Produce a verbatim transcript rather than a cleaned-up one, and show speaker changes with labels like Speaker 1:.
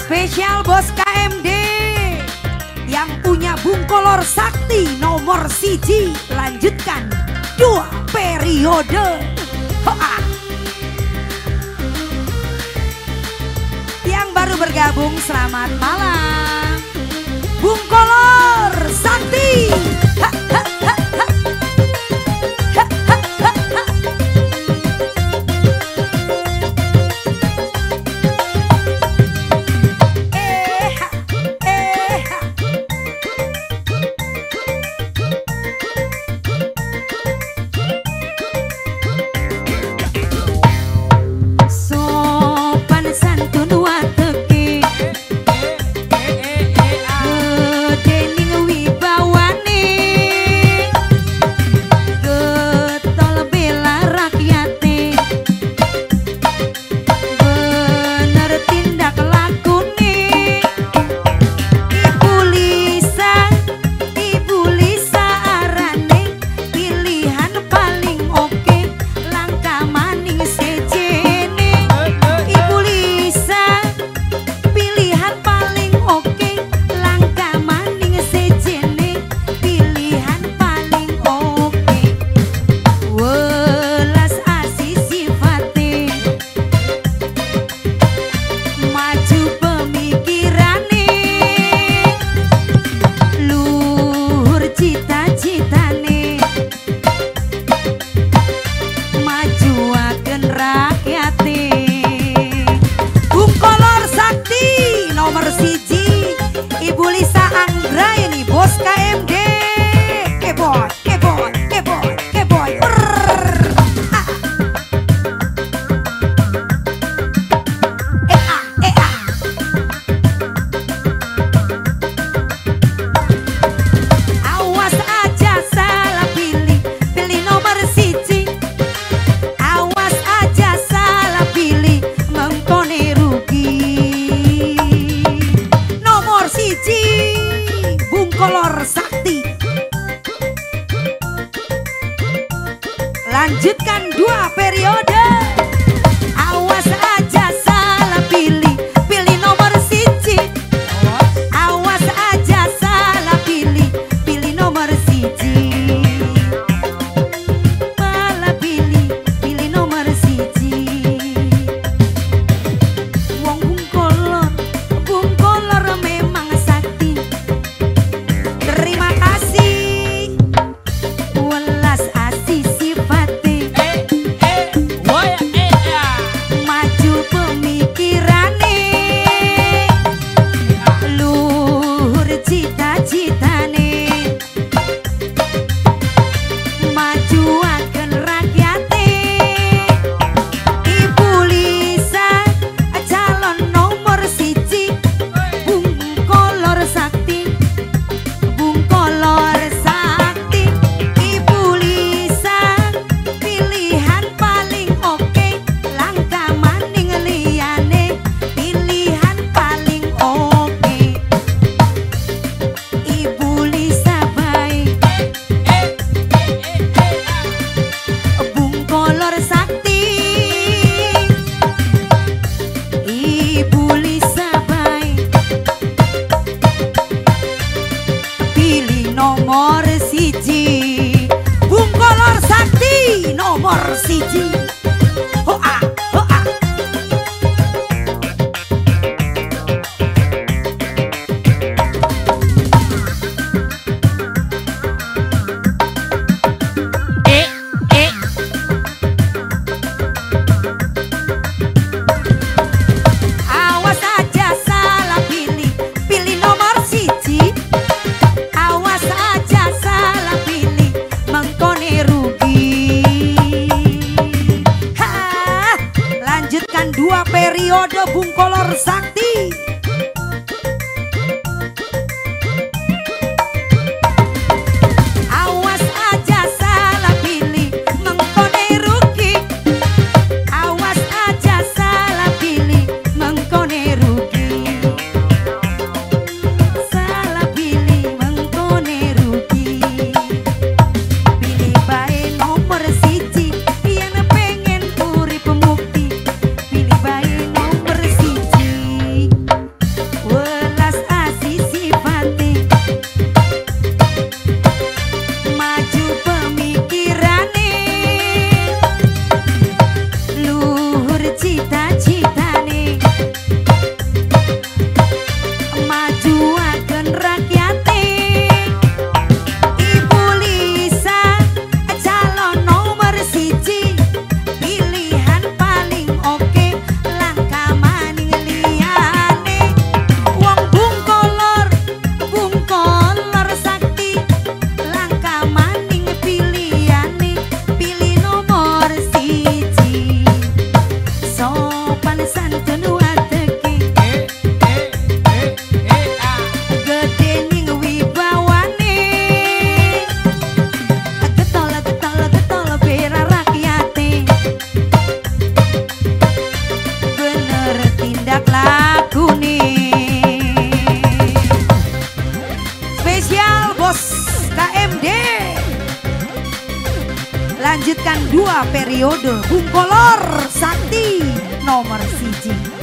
Speaker 1: Spesial bos K M D yang punya Bung Kolor Sakti nomor siji, lanjutkan dua periode. Hoa. Yang baru bergabung selamat malam, Bung Kolor Sakti. Ha, ha, ha, ha. Ha, ha, ha, ha. Eh, ha, eh, ha. Sopan santun wateke gedening wibawane, getol bela rakyate, bener tindak lakune. Ibu Lisa, Ibu Lisa arane pilihan paling oke, langka maning sejene. Ibu Lisa pilihan paling oke, langka maning sejene, pilihan paling oke. Welas asih sifate, maju pemikirane, luhur cita-citane, majuaken rakyate. Bung Kolor Sakti nomor siji, Ibu Lisa Anggraini bos K M D. Keboy, keboy, keboy, keboy. Brrrr. Ah. Eh ah, eh ah. Awas aja salah pilih, pilih nomor siji. Awas aja salah pilih, mengkone rugi. Nomor siji, Bung Kolor Sakti. Lanjutkan dua periode. Awas aja salah pilih, pilih nomor siji. Awas aja salah pilih, pilih nomor siji. Malah pilih, pilih nomor siji. Wong Bung Kolor, Bung Kolor memang sakti. Terima kasih. Welas asih sifate, maju pemikirane, luhur cita-citane, majuaken rakyate. Ibu Lisa calon nomor siji, Bung Kolor Sakti, Bung Kolor Sakti. Ibu Lisa pilihan paling oke, langka maning liyane, pilihan paling oke. Ibu Lisa baik, Bung Kolor Sakti. Ibu Lisa baik, pilih nomor siji. Bung Kolor Sakti nomor siji. Hoa, hoa.
Speaker 2: Eh, eh.
Speaker 1: Awas aja salah pilih, pilih nomor siji. Awas aja salah pilih, mengkone rugi. Ha, lanjutkan dua periode Bung Kolor Sakti. Awas aja salah pilih, mengkone rugi. Awas aja salah pilih, mengkone rugi. Salah pilih, mengkone rugi. Pilih bae nomor siji, yen pengen urip mukti. Pilih bae nomor siji. Bos K M D. Lanjutkan dua periode Bung Kolor Sakti nomor siji.